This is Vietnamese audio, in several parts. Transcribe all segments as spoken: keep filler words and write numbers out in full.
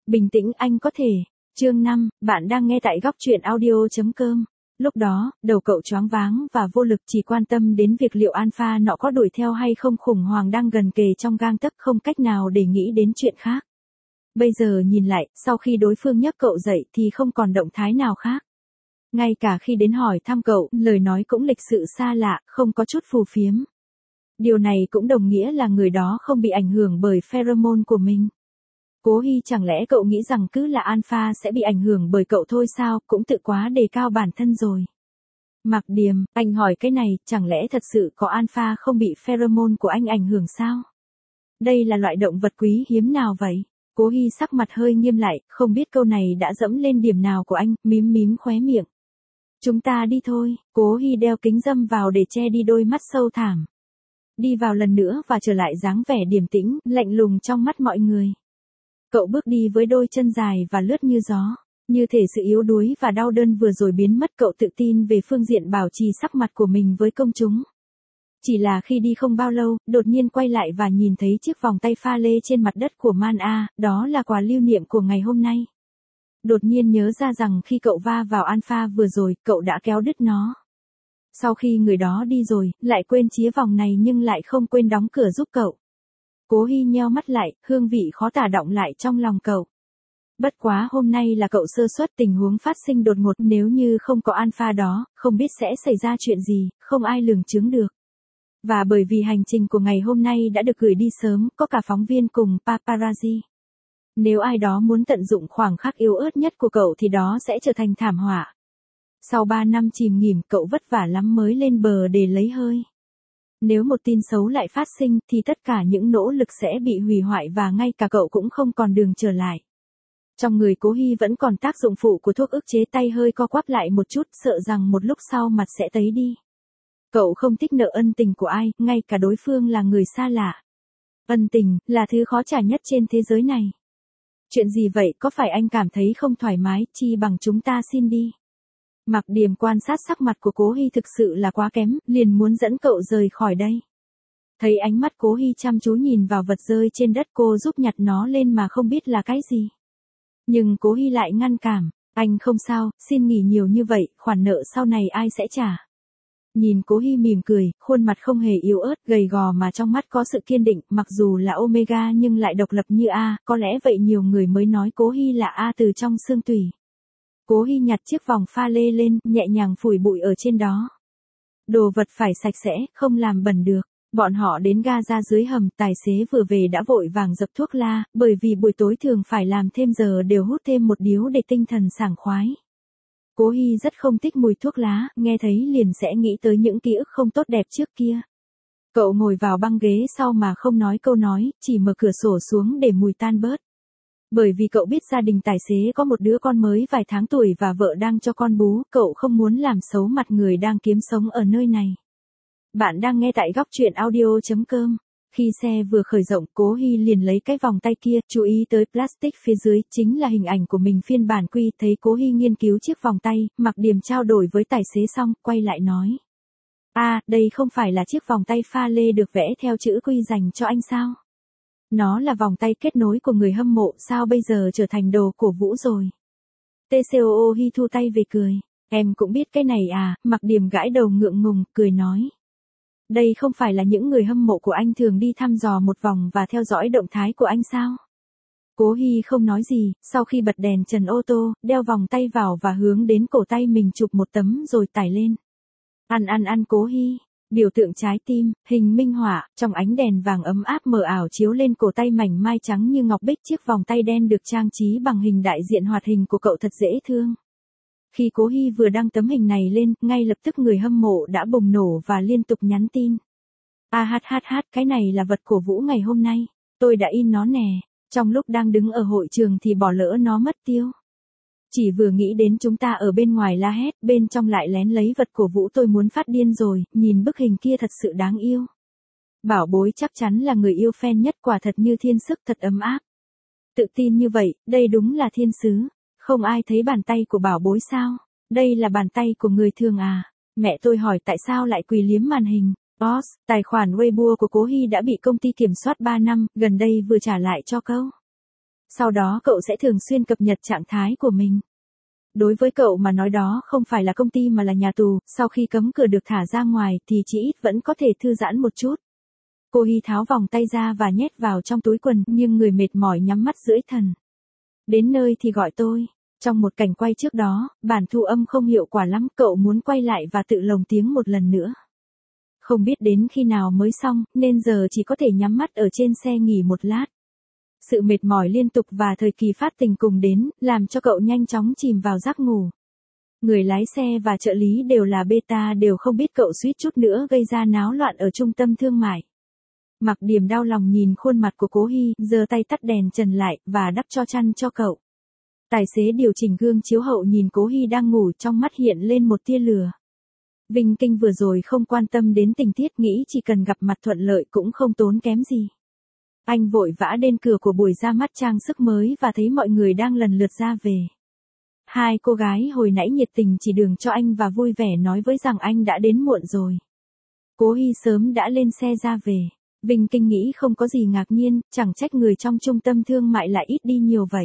Bình tĩnh anh có thể. Chương năm, bạn đang nghe tại góc truyện audio chấm com. Lúc đó, đầu cậu choáng váng và vô lực, chỉ quan tâm đến việc liệu alpha nọ có đuổi theo hay không, khủng hoảng đang gần kề trong gang tấc, không cách nào để nghĩ đến chuyện khác. Bây giờ nhìn lại, sau khi đối phương nhấc cậu dậy thì không còn động thái nào khác. Ngay cả khi đến hỏi thăm cậu, lời nói cũng lịch sự xa lạ, không có chút phù phiếm. Điều này cũng đồng nghĩa là người đó không bị ảnh hưởng bởi pheromone của mình. Cố Hy, chẳng lẽ cậu nghĩ rằng cứ là alpha sẽ bị ảnh hưởng bởi cậu thôi sao, cũng tự quá đề cao bản thân rồi. Mạc Điềm, anh hỏi cái này, chẳng lẽ thật sự có alpha không bị pheromone của anh ảnh hưởng sao? Đây là loại động vật quý hiếm nào vậy? Cố Hy sắc mặt hơi nghiêm lại, không biết câu này đã dẫm lên điểm nào của anh, mím mím khóe miệng. Chúng ta đi thôi. Cố Hy đeo kính râm vào để che đi đôi mắt sâu thẳm. Đi vào lần nữa và trở lại dáng vẻ điềm tĩnh, lạnh lùng trong mắt mọi người. Cậu bước đi với đôi chân dài và lướt như gió. Như thể sự yếu đuối và đau đớn vừa rồi biến mất, cậu tự tin về phương diện bảo trì sắc mặt của mình với công chúng. Chỉ là khi đi không bao lâu, đột nhiên quay lại và nhìn thấy chiếc vòng tay pha lê trên mặt đất của Man A, đó là quà lưu niệm của ngày hôm nay. Đột nhiên nhớ ra rằng khi cậu va vào alpha vừa rồi, cậu đã kéo đứt nó. Sau khi người đó đi rồi, lại quên chĩa vòng này nhưng lại không quên đóng cửa giúp cậu. Cố Hy nheo mắt lại, hương vị khó tả đọng lại trong lòng cậu. Bất quá hôm nay là cậu sơ suất, tình huống phát sinh đột ngột, nếu như không có alpha đó, không biết sẽ xảy ra chuyện gì, không ai lường chướng được. Và bởi vì hành trình của ngày hôm nay đã được gửi đi sớm, có cả phóng viên cùng paparazzi. Nếu ai đó muốn tận dụng khoảng khắc yếu ớt nhất của cậu thì đó sẽ trở thành thảm họa. Sau ba năm chìm nghỉm, cậu vất vả lắm mới lên bờ để lấy hơi. Nếu một tin xấu lại phát sinh thì tất cả những nỗ lực sẽ bị hủy hoại và ngay cả cậu cũng không còn đường trở lại. Trong người Cố Hy vẫn còn tác dụng phụ của thuốc ức chế, tay hơi co quắp lại một chút, sợ rằng một lúc sau mặt sẽ tấy đi. Cậu không thích nợ ân tình của ai, ngay cả đối phương là người xa lạ. Ân tình là thứ khó trả nhất trên thế giới này. Chuyện gì vậy, có phải anh cảm thấy không thoải mái, chi bằng chúng ta xin đi. Mạc Điềm quan sát sắc mặt của Cố Hy thực sự là quá kém, liền muốn dẫn cậu rời khỏi đây. Thấy ánh mắt Cố Hy chăm chú nhìn vào vật rơi trên đất, cô giúp nhặt nó lên mà không biết là cái gì. Nhưng Cố Hy lại ngăn cản, anh không sao, xin nghỉ nhiều như vậy, khoản nợ sau này ai sẽ trả. Nhìn Cố Hy mỉm cười, khuôn mặt không hề yếu ớt, gầy gò mà trong mắt có sự kiên định, mặc dù là Omega nhưng lại độc lập như A, có lẽ vậy nhiều người mới nói Cố Hy là A từ trong xương tủy. Cố Hy nhặt chiếc vòng pha lê lên, nhẹ nhàng phủi bụi ở trên đó. Đồ vật phải sạch sẽ, không làm bẩn được. Bọn họ đến ga ra dưới hầm, tài xế vừa về đã vội vàng dập thuốc la, bởi vì buổi tối thường phải làm thêm giờ đều hút thêm một điếu để tinh thần sảng khoái. Cố Hy rất không thích mùi thuốc lá, nghe thấy liền sẽ nghĩ tới những ký ức không tốt đẹp trước kia. Cậu ngồi vào băng ghế sau mà không nói câu nói, chỉ mở cửa sổ xuống để mùi tan bớt. Bởi vì cậu biết gia đình tài xế có một đứa con mới vài tháng tuổi và vợ đang cho con bú, cậu không muốn làm xấu mặt người đang kiếm sống ở nơi này. Bạn đang nghe tại góc truyện audio chấm com. Khi xe vừa khởi động, Cố Hy liền lấy cái vòng tay kia, chú ý tới plastic phía dưới, chính là hình ảnh của mình phiên bản quy. Thấy Cố Hy nghiên cứu chiếc vòng tay, Mạc Điềm trao đổi với tài xế xong, quay lại nói. À, đây không phải là chiếc vòng tay pha lê được vẽ theo chữ quy dành cho anh sao? Nó là vòng tay kết nối của người hâm mộ, sao bây giờ trở thành đồ cổ vũ rồi? tê xê o o Hy thu tay về cười. Em cũng biết cái này à, Mạc Điềm gãi đầu ngượng ngùng, cười nói. Đây không phải là những người hâm mộ của anh thường đi thăm dò một vòng và theo dõi động thái của anh sao? Cố Hy không nói gì, sau khi bật đèn trần ô tô, đeo vòng tay vào và hướng đến cổ tay mình chụp một tấm rồi tải lên. Ăn ăn ăn Cố Hy. Biểu tượng trái tim, hình minh họa, trong ánh đèn vàng ấm áp mờ ảo chiếu lên cổ tay mảnh mai trắng như ngọc bích, chiếc vòng tay đen được trang trí bằng hình đại diện hoạt hình của cậu thật dễ thương. Khi Cố Hy vừa đăng tấm hình này lên, ngay lập tức người hâm mộ đã bùng nổ và liên tục nhắn tin. A hát hát hát, cái này là vật cổ vũ ngày hôm nay, tôi đã in nó nè, trong lúc đang đứng ở hội trường thì bỏ lỡ nó mất tiêu. Chỉ vừa nghĩ đến chúng ta ở bên ngoài la hét, bên trong lại lén lấy vật cổ vũ, tôi muốn phát điên rồi, nhìn bức hình kia thật sự đáng yêu. Bảo bối chắc chắn là người yêu fan nhất, quả thật như thiên sức, thật ấm áp. Tự tin như vậy, đây đúng là thiên sứ. Không ai thấy bàn tay của bảo bối sao? Đây là bàn tay của người thường à? Mẹ tôi hỏi tại sao lại quỳ liếm màn hình. Boss, tài khoản Weibo của Cố Hy đã bị công ty kiểm soát ba năm, gần đây vừa trả lại cho câu. Sau đó cậu sẽ thường xuyên cập nhật trạng thái của mình. Đối với cậu mà nói đó không phải là công ty mà là nhà tù, sau khi cấm cửa được thả ra ngoài thì chỉ ít vẫn có thể thư giãn một chút. Cô Hy tháo vòng tay ra và nhét vào trong túi quần, nhưng người mệt mỏi nhắm mắt dưỡi thần. Đến nơi thì gọi tôi. Trong một cảnh quay trước đó, bản thu âm không hiệu quả lắm, cậu muốn quay lại và tự lồng tiếng một lần nữa. Không biết đến khi nào mới xong, nên giờ chỉ có thể nhắm mắt ở trên xe nghỉ một lát. Sự mệt mỏi liên tục và thời kỳ phát tình cùng đến, làm cho cậu nhanh chóng chìm vào giấc ngủ. Người lái xe và trợ lý đều là beta, đều không biết cậu suýt chút nữa gây ra náo loạn ở trung tâm thương mại. Mặc Điểm đau lòng nhìn khuôn mặt của Cố Hy, giơ tay tắt đèn trần lại, và đắp cho chăn cho cậu. Tài xế điều chỉnh gương chiếu hậu nhìn Cố Hy đang ngủ, trong mắt hiện lên một tia lửa. Vinh Kinh vừa rồi không quan tâm đến tình tiết, nghĩ chỉ cần gặp mặt thuận lợi cũng không tốn kém gì. Anh vội vã đến cửa của buổi ra mắt trang sức mới và thấy mọi người đang lần lượt ra về. Hai cô gái hồi nãy nhiệt tình chỉ đường cho anh và vui vẻ nói với rằng anh đã đến muộn rồi. Cố Hy sớm đã lên xe ra về. Vinh Kinh nghĩ không có gì ngạc nhiên, chẳng trách người trong trung tâm thương mại lại ít đi nhiều vậy.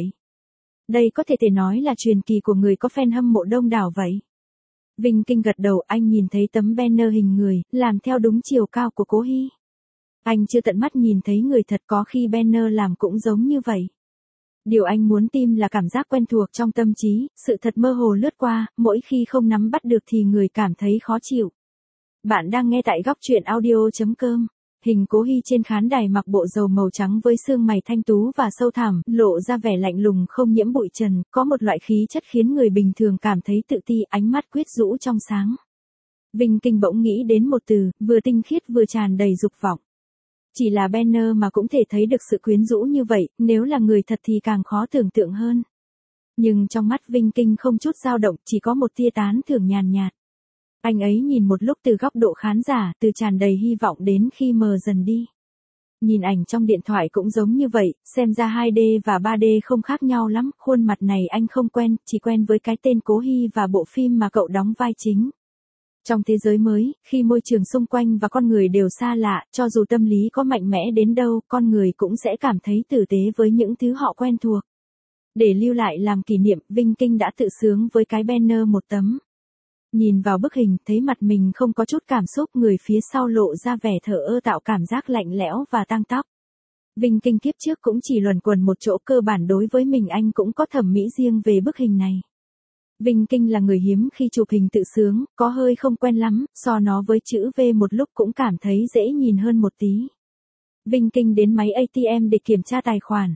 Đây có thể thể nói là truyền kỳ của người có fan hâm mộ đông đảo vậy. Vinh Kinh gật đầu, anh nhìn thấy tấm banner hình người, làm theo đúng chiều cao của Cố Hy. Anh chưa tận mắt nhìn thấy người thật, có khi banner làm cũng giống như vậy. Điều anh muốn tìm là cảm giác quen thuộc trong tâm trí, sự thật mơ hồ lướt qua, mỗi khi không nắm bắt được thì người cảm thấy khó chịu. Bạn đang nghe tại góc truyện audio chấm com. Hình Cố Hy trên khán đài mặc bộ dầu màu trắng với xương mày thanh tú và sâu thẳm, lộ ra vẻ lạnh lùng không nhiễm bụi trần, có một loại khí chất khiến người bình thường cảm thấy tự ti, ánh mắt quyết rũ trong sáng. Vinh Kinh bỗng nghĩ đến một từ, vừa tinh khiết vừa tràn đầy dục vọng. Chỉ là banner mà cũng thể thấy được sự quyến rũ như vậy, nếu là người thật thì càng khó tưởng tượng hơn. Nhưng trong mắt Vinh Kinh không chút dao động, chỉ có một tia tán thưởng nhàn nhạt. Anh ấy nhìn một lúc từ góc độ khán giả, từ tràn đầy hy vọng đến khi mờ dần đi. Nhìn ảnh trong điện thoại cũng giống như vậy, xem ra hai D và ba D không khác nhau lắm, khuôn mặt này anh không quen, chỉ quen với cái tên Cố Hy và bộ phim mà cậu đóng vai chính. Trong thế giới mới, khi môi trường xung quanh và con người đều xa lạ, cho dù tâm lý có mạnh mẽ đến đâu, con người cũng sẽ cảm thấy tử tế với những thứ họ quen thuộc. Để lưu lại làm kỷ niệm, Vinh Kinh đã tự sướng với cái banner một tấm. Nhìn vào bức hình, thấy mặt mình không có chút cảm xúc, người phía sau lộ ra vẻ thờ ơ tạo cảm giác lạnh lẽo và tang tóc. Vinh Kinh kiếp trước cũng chỉ luẩn quẩn một chỗ, cơ bản đối với mình anh cũng có thẩm mỹ riêng về bức hình này. Vinh Kinh là người hiếm khi chụp hình tự sướng, có hơi không quen lắm, so nó với chữ V một lúc cũng cảm thấy dễ nhìn hơn một tí. Vinh Kinh đến máy a tê em để kiểm tra tài khoản.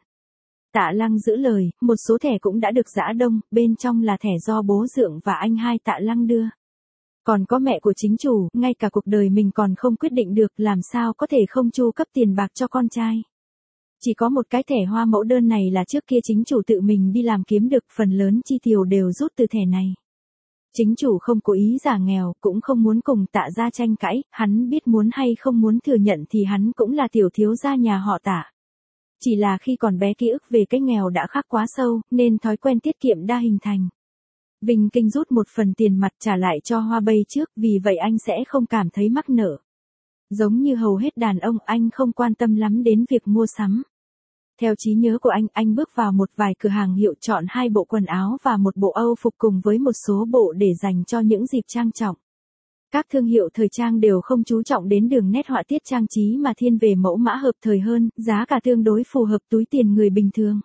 Tạ Lăng giữ lời, một số thẻ cũng đã được giã đông, bên trong là thẻ do bố Dượng và anh hai Tạ Lăng đưa. Còn có mẹ của chính chủ, ngay cả cuộc đời mình còn không quyết định được, làm sao có thể không chu cấp tiền bạc cho con trai. Chỉ có một cái thẻ hoa mẫu đơn này là trước kia chính chủ tự mình đi làm kiếm được, phần lớn chi tiêu đều rút từ thẻ này. Chính chủ không cố ý giả nghèo, cũng không muốn cùng Tạ gia tranh cãi, hắn biết muốn hay không muốn thừa nhận thì hắn cũng là tiểu thiếu gia nhà họ Tạ. Chỉ là khi còn bé ký ức về cái nghèo đã khắc quá sâu, nên thói quen tiết kiệm đã hình thành. Vinh Kinh rút một phần tiền mặt trả lại cho Hoa Bay trước, vì vậy anh sẽ không cảm thấy mắc nợ. Giống như hầu hết đàn ông, anh không quan tâm lắm đến việc mua sắm. Theo trí nhớ của anh, anh bước vào một vài cửa hàng hiệu, chọn hai bộ quần áo và một bộ Âu phục cùng với một số bộ để dành cho những dịp trang trọng. Các thương hiệu thời trang đều không chú trọng đến đường nét họa tiết trang trí mà thiên về mẫu mã hợp thời hơn, giá cả tương đối phù hợp túi tiền người bình thường.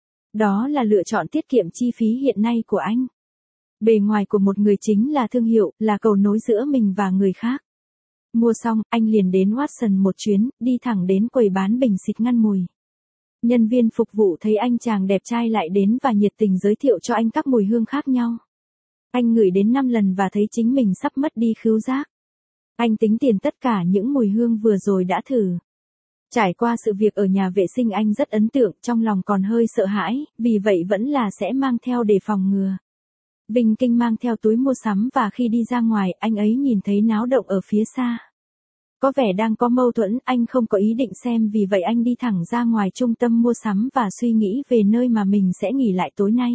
Đó là lựa chọn tiết kiệm chi phí hiện nay của anh. Bề ngoài của một người chính là thương hiệu, là cầu nối giữa mình và người khác. Mua xong, anh liền đến Watson một chuyến, đi thẳng đến quầy bán bình xịt ngăn mùi. Nhân viên phục vụ thấy anh chàng đẹp trai lại đến và nhiệt tình giới thiệu cho anh các mùi hương khác nhau. Anh ngửi đến năm lần và thấy chính mình sắp mất đi khứu giác. Anh tính tiền tất cả những mùi hương vừa rồi đã thử. Trải qua sự việc ở nhà vệ sinh, anh rất ấn tượng, trong lòng còn hơi sợ hãi, vì vậy vẫn là sẽ mang theo để phòng ngừa. Vinh Kinh mang theo túi mua sắm và khi đi ra ngoài, anh ấy nhìn thấy náo động ở phía xa. Có vẻ đang có mâu thuẫn, anh không có ý định xem, vì vậy anh đi thẳng ra ngoài trung tâm mua sắm và suy nghĩ về nơi mà mình sẽ nghỉ lại tối nay.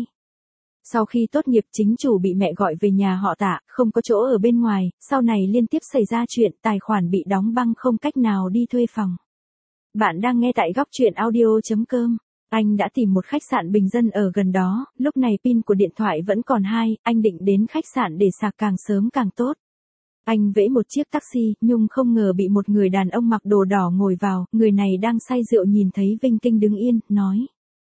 Sau khi tốt nghiệp, chính chủ bị mẹ gọi về nhà họ Tạ, không có chỗ ở bên ngoài, sau này liên tiếp xảy ra chuyện, tài khoản bị đóng băng, không cách nào đi thuê phòng. Bạn đang nghe tại góc truyện audio chấm com. Anh đã tìm một khách sạn bình dân ở gần đó, lúc này pin của điện thoại vẫn còn hai, anh định đến khách sạn để sạc càng sớm càng tốt. Anh vẫy một chiếc taxi, nhưng không ngờ bị một người đàn ông mặc đồ đỏ ngồi vào, người này đang say rượu nhìn thấy Vinh Kinh đứng yên, nói.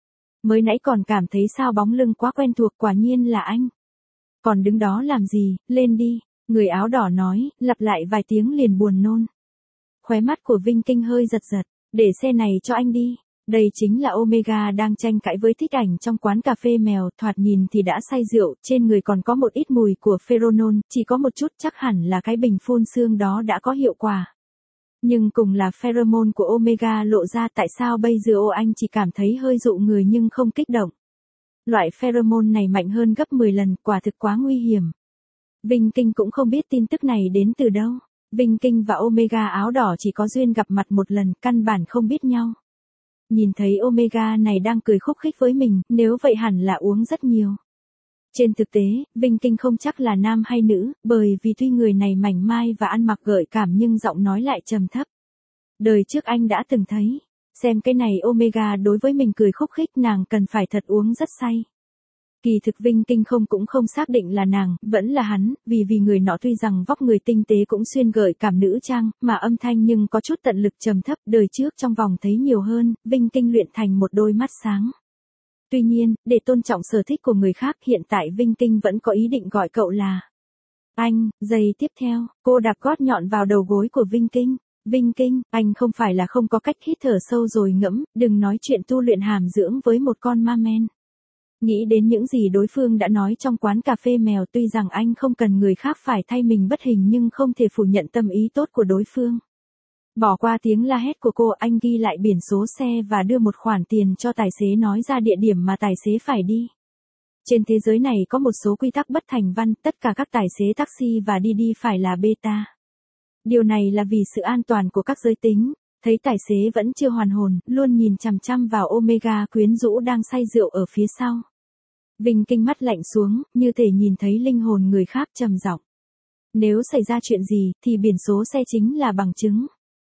Mới nãy còn cảm thấy sao bóng lưng quá quen thuộc, quả nhiên là anh. Còn đứng đó làm gì, lên đi, người áo đỏ nói, lặp lại vài tiếng liền buồn nôn. Khóe mắt của Vinh Kinh hơi giật giật, để xe này cho anh đi. Đây chính là Omega đang tranh cãi với Thích Ảnh trong quán cà phê mèo, thoạt nhìn thì đã say rượu, trên người còn có một ít mùi của pheromone, chỉ có một chút, chắc hẳn là cái bình phun sương đó đã có hiệu quả. Nhưng cùng là pheromone của Omega lộ ra, tại sao bây giờ ô anh chỉ cảm thấy hơi dụ người nhưng không kích động. Loại pheromone này mạnh hơn gấp mười lần, quả thực quá nguy hiểm. Vinh Kinh cũng không biết tin tức này đến từ đâu. Vinh Kinh và Omega áo đỏ chỉ có duyên gặp mặt một lần, căn bản không biết nhau. Nhìn thấy Omega này đang cười khúc khích với mình, nếu vậy hẳn là uống rất nhiều. Trên thực tế, Vinh Kinh không chắc là nam hay nữ, bởi vì tuy người này mảnh mai và ăn mặc gợi cảm nhưng giọng nói lại trầm thấp. Đời trước anh đã từng thấy, xem cái này Omega đối với mình cười khúc khích, nàng cần phải thật uống rất say. Kỳ thực Vinh Kinh không cũng không xác định là nàng, vẫn là hắn, vì vì người nọ tuy rằng vóc người tinh tế cũng xuyên gợi cảm nữ trang, mà âm thanh nhưng có chút tận lực trầm thấp, đời trước trong vòng thấy nhiều hơn, Vinh Kinh luyện thành một đôi mắt sáng. Tuy nhiên, để tôn trọng sở thích của người khác, hiện tại Vinh Kinh vẫn có ý định gọi cậu là anh. Giây tiếp theo, cô đạp gót nhọn vào đầu gối của Vinh Kinh. Vinh Kinh, anh không phải là không có cách hít thở sâu rồi ngẫm, đừng nói chuyện tu luyện hàm dưỡng với một con ma men. Nghĩ đến những gì đối phương đã nói trong quán cà phê mèo, tuy rằng anh không cần người khác phải thay mình bất hình nhưng không thể phủ nhận tâm ý tốt của đối phương. Bỏ qua tiếng la hét của cô, anh ghi lại biển số xe và đưa một khoản tiền cho tài xế, nói ra địa điểm mà tài xế phải đi. Trên thế giới này có một số quy tắc bất thành văn, tất cả các tài xế taxi và đi đi phải là beta. Điều này là vì sự an toàn của các giới tính. Thấy tài xế vẫn chưa hoàn hồn, luôn nhìn chằm chằm vào Omega quyến rũ đang say rượu ở phía sau. Vinh Kinh mắt lạnh xuống, như thể nhìn thấy linh hồn người khác, trầm giọng. Nếu xảy ra chuyện gì, thì biển số xe chính là bằng chứng.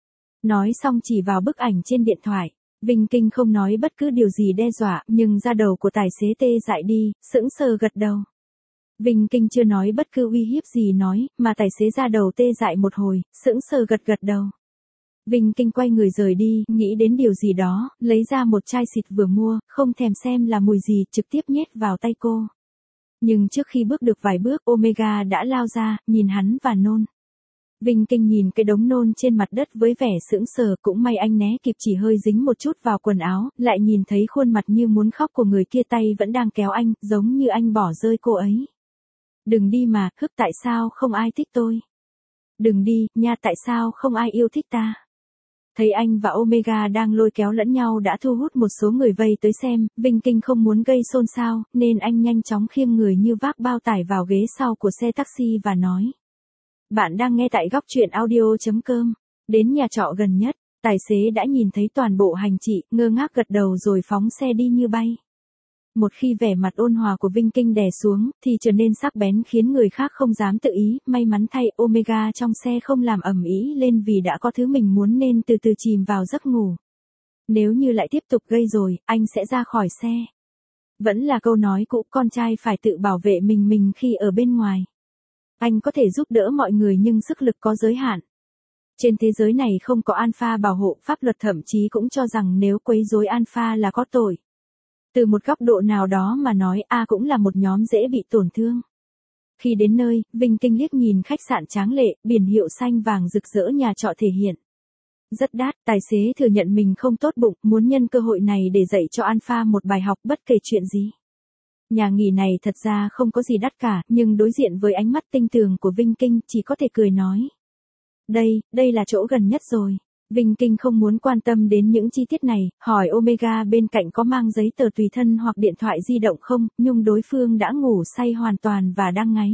Nói xong chỉ vào bức ảnh trên điện thoại. Vinh Kinh không nói bất cứ điều gì đe dọa, nhưng da đầu của tài xế tê dại đi, sững sờ gật đầu. Vinh Kinh chưa nói bất cứ uy hiếp gì nói, mà tài xế da đầu tê dại một hồi, sững sờ gật gật đầu. Vinh Kinh quay người rời đi, nghĩ đến điều gì đó, lấy ra một chai xịt vừa mua, không thèm xem là mùi gì, trực tiếp nhét vào tay cô. Nhưng trước khi bước được vài bước, Omega đã lao ra, nhìn hắn và nôn. Vinh Kinh nhìn cái đống nôn trên mặt đất với vẻ sững sờ, cũng may anh né kịp, chỉ hơi dính một chút vào quần áo, lại nhìn thấy khuôn mặt như muốn khóc của người kia, tay vẫn đang kéo anh, giống như anh bỏ rơi cô ấy. Đừng đi mà, hức, tại sao không ai thích tôi? Đừng đi, nha, tại sao không ai yêu thích ta? Thấy anh và Omega đang lôi kéo lẫn nhau đã thu hút một số người vây tới xem, Vinh Kinh không muốn gây xôn xao, nên anh nhanh chóng khiêng người như vác bao tải vào ghế sau của xe taxi và nói. Bạn đang nghe tại góc truyện audio chấm com. Đến nhà trọ gần nhất, tài xế đã nhìn thấy toàn bộ hành chị, ngơ ngác gật đầu rồi phóng xe đi như bay. Một khi vẻ mặt ôn hòa của Vinh Kinh đè xuống, thì trở nên sắc bén khiến người khác không dám tự ý, may mắn thay Omega trong xe không làm ầm ĩ lên vì đã có thứ mình muốn nên từ từ chìm vào giấc ngủ. Nếu như lại tiếp tục gây rồi, anh sẽ ra khỏi xe. Vẫn là câu nói cũ, con trai phải tự bảo vệ mình mình khi ở bên ngoài. Anh có thể giúp đỡ mọi người nhưng sức lực có giới hạn. Trên thế giới này không có alpha bảo hộ, pháp luật thậm chí cũng cho rằng nếu quấy rối alpha là có tội. Từ một góc độ nào đó mà nói, A cũng là một nhóm dễ bị tổn thương. Khi đến nơi, Vinh Kinh liếc nhìn khách sạn tráng lệ, biển hiệu xanh vàng rực rỡ nhà trọ thể hiện. Rất đắt, tài xế thừa nhận mình không tốt bụng, muốn nhân cơ hội này để dạy cho Alpha một bài học bất kể chuyện gì. Nhà nghỉ này thật ra không có gì đắt cả, nhưng đối diện với ánh mắt tinh tường của Vinh Kinh, chỉ có thể cười nói. Đây, đây là chỗ gần nhất rồi. Vinh Kinh không muốn quan tâm đến những chi tiết này, hỏi Omega bên cạnh có mang giấy tờ tùy thân hoặc điện thoại di động không, nhưng đối phương đã ngủ say hoàn toàn và đang ngáy.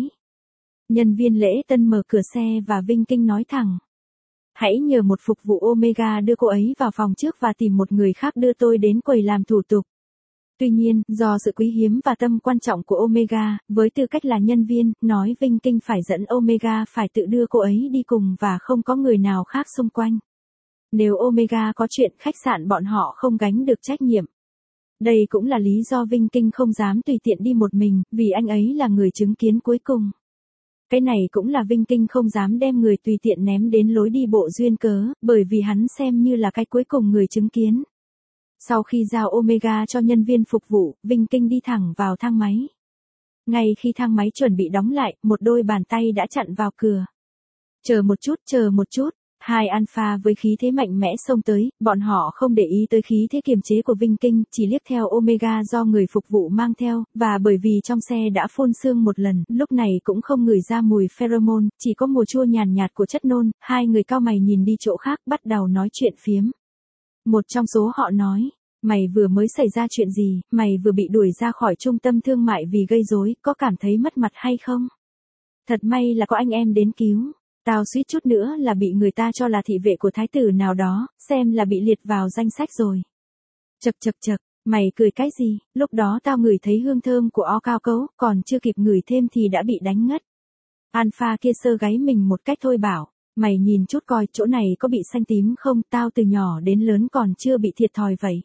Nhân viên lễ tân mở cửa xe và Vinh Kinh nói thẳng. Hãy nhờ một phục vụ Omega đưa cô ấy vào phòng trước và tìm một người khác đưa tôi đến quầy làm thủ tục. Tuy nhiên, do sự quý hiếm và tâm quan trọng của Omega, với tư cách là nhân viên, nói Vinh Kinh phải dẫn Omega phải tự đưa cô ấy đi cùng và không có người nào khác xung quanh. Nếu Omega có chuyện, khách sạn bọn họ không gánh được trách nhiệm. Đây cũng là lý do Vinh Kinh không dám tùy tiện đi một mình, vì anh ấy là người chứng kiến cuối cùng. Cái này cũng là Vinh Kinh không dám đem người tùy tiện ném đến lối đi bộ duyên cớ, bởi vì hắn xem như là cái cuối cùng người chứng kiến. Sau khi giao Omega cho nhân viên phục vụ, Vinh Kinh đi thẳng vào thang máy. Ngay khi thang máy chuẩn bị đóng lại, một đôi bàn tay đã chặn vào cửa. Chờ một chút, chờ một chút. Hai alpha với khí thế mạnh mẽ xông tới, bọn họ không để ý tới khí thế kiềm chế của Vinh Kinh, chỉ liếc theo Omega do người phục vụ mang theo, và bởi vì trong xe đã phun sương một lần, lúc này cũng không ngửi ra mùi pheromone, chỉ có mùi chua nhàn nhạt của chất nôn, hai người cao mày nhìn đi chỗ khác bắt đầu nói chuyện phiếm. Một trong số họ nói, mày vừa mới xảy ra chuyện gì, mày vừa bị đuổi ra khỏi trung tâm thương mại vì gây rối, có cảm thấy mất mặt hay không? Thật may là có anh em đến cứu. Tao suýt chút nữa là bị người ta cho là thị vệ của thái tử nào đó, xem là bị liệt vào danh sách rồi. Chậc chậc chậc, mày cười cái gì, lúc đó tao ngửi thấy hương thơm của o cao cấu, còn chưa kịp ngửi thêm thì đã bị đánh ngất. Alpha kia sơ gáy mình một cách thôi bảo, mày nhìn chút coi chỗ này có bị xanh tím không, tao từ nhỏ đến lớn còn chưa bị thiệt thòi vậy.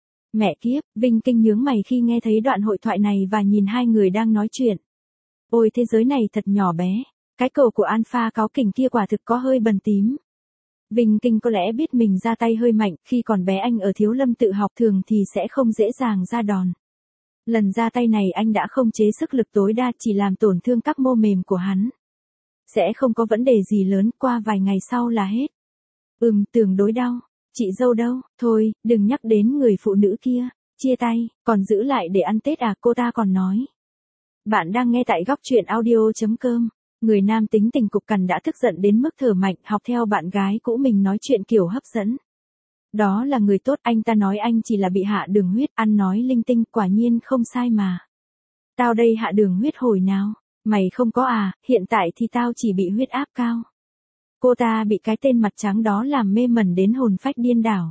Mẹ kiếp, Vinh Kinh nhướng mày khi nghe thấy đoạn hội thoại này và nhìn hai người đang nói chuyện. Ôi thế giới này thật nhỏ bé. Cái cầu của Alpha cáu kỉnh kia quả thực có hơi bần tím. Vinh Kinh có lẽ biết mình ra tay hơi mạnh, khi còn bé anh ở Thiếu Lâm tự học thường thì sẽ không dễ dàng ra đòn. Lần ra tay này anh đã không chế sức lực tối đa, chỉ làm tổn thương các mô mềm của hắn. Sẽ không có vấn đề gì lớn, qua vài ngày sau là hết. Ừm, tưởng đối đau. Chị dâu đâu, thôi, đừng nhắc đến người phụ nữ kia. Chia tay, còn giữ lại để ăn Tết à, cô ta còn nói. Bạn đang nghe tại góc truyện audio chấm com. Người nam tính tình cục cằn đã tức giận đến mức thở mạnh, học theo bạn gái cũ mình nói chuyện kiểu hấp dẫn. Đó là người tốt, anh ta nói anh chỉ là bị hạ đường huyết, ăn nói linh tinh, quả nhiên không sai mà. Tao đây hạ đường huyết hồi nào? Mày không có à, hiện tại thì tao chỉ bị huyết áp cao. Cô ta bị cái tên mặt trắng đó làm mê mẩn đến hồn phách điên đảo.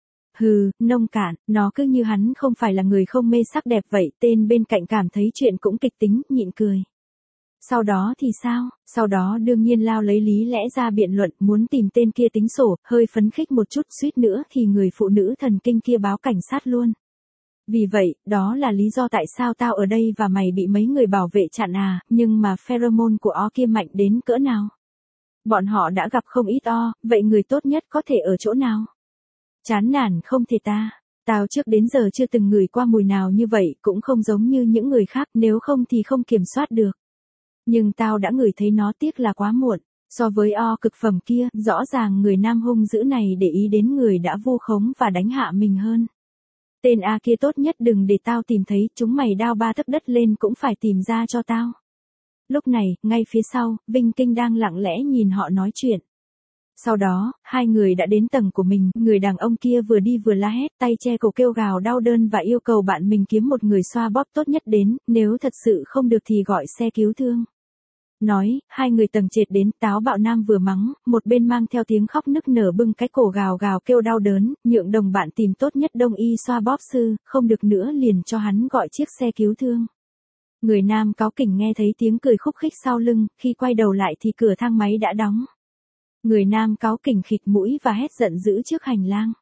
Hừ, nông cạn, nó cứ như hắn không phải là người không mê sắc đẹp vậy, tên bên cạnh cảm thấy chuyện cũng kịch tính, nhịn cười. Sau đó thì sao? Sau đó đương nhiên lao lấy lý lẽ ra biện luận, muốn tìm tên kia tính sổ, hơi phấn khích một chút, suýt nữa thì người phụ nữ thần kinh kia báo cảnh sát luôn. Vì vậy, đó là lý do tại sao tao ở đây và mày bị mấy người bảo vệ chặn à, nhưng mà pheromone của o kia mạnh đến cỡ nào? Bọn họ đã gặp không ít o, vậy người tốt nhất có thể ở chỗ nào? Chán nản không thể ta. Tao trước đến giờ chưa từng ngửi qua mùi nào như vậy, cũng không giống như những người khác, nếu không thì không kiểm soát được. Nhưng tao đã ngửi thấy nó, tiếc là quá muộn. So với o cực phẩm kia, rõ ràng người nam hung dữ này để ý đến người đã vu khống và đánh hạ mình hơn. Tên A kia tốt nhất đừng để tao tìm thấy, chúng mày đao ba tấc đất lên cũng phải tìm ra cho tao. Lúc này, ngay phía sau, Vinh Kinh đang lặng lẽ nhìn họ nói chuyện. Sau đó, hai người đã đến tầng của mình, người đàn ông kia vừa đi vừa la hét, tay che cổ kêu gào đau đớn và yêu cầu bạn mình kiếm một người xoa bóp tốt nhất đến, nếu thật sự không được thì gọi xe cứu thương. Nói, hai người tầng trệt đến, táo bạo nam vừa mắng, một bên mang theo tiếng khóc nức nở bưng cái cổ gào gào kêu đau đớn, nhượng đồng bạn tìm tốt nhất đông y xoa bóp sư, không được nữa liền cho hắn gọi chiếc xe cứu thương. Người nam cáu kỉnh nghe thấy tiếng cười khúc khích sau lưng, khi quay đầu lại thì cửa thang máy đã đóng. Người nam cáu kỉnh khịt mũi và hét giận dữ trước hành lang.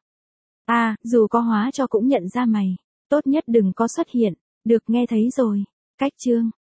À, dù có hóa cho cũng nhận ra mày, tốt nhất đừng có xuất hiện, được nghe thấy rồi. Cách chương